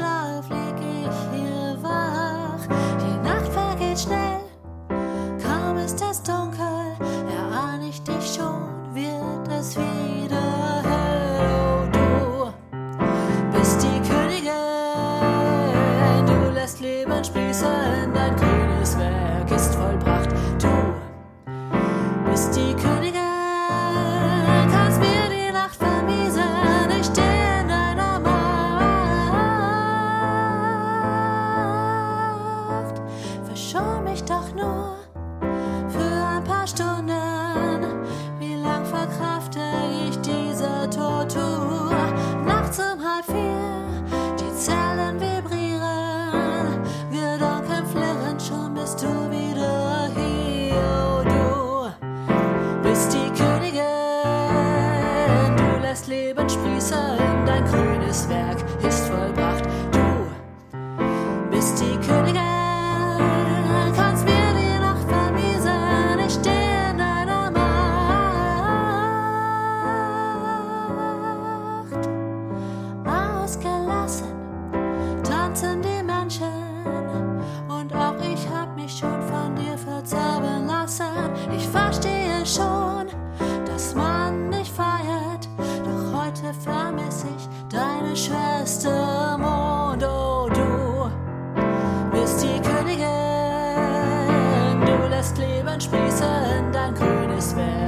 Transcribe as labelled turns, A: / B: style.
A: Schlaf lieg ich hier wach. Die Nacht vergeht schnell, kaum ist es dunkel, erahne ich dich schon, wird es wieder hell. Oh, du bist die Königin, du lässt Leben sprießen, dein grünes Werk ist vollbracht. Du bist die Königin, kannst mir die Nacht vermiesen, ich steh in deiner Macht. Verschon mich doch nur für ein paar Stunden, wie lang verkrafte ich diese Tortur? Nachts um 3:30, die Zellen vibrieren, Gedanken flirren, schon bist du wieder hier. Oh, du bist die Königin, du lässt Leben sprießen, dein grünes Werk ist vollbracht. Du bist die Königin, kannst mir die Nacht vermiesen, ich steh in deiner Macht. Ausgelassen tanzen die Menschen und auch ich hab mich schon von dir verzaubern lassen. Ich verstehe schon, dass man nicht feiert, doch heute vermiss ich deine Schwester Mond. Oh, du bist die Königin, du lässt Leben sprießen, dein grünes Werk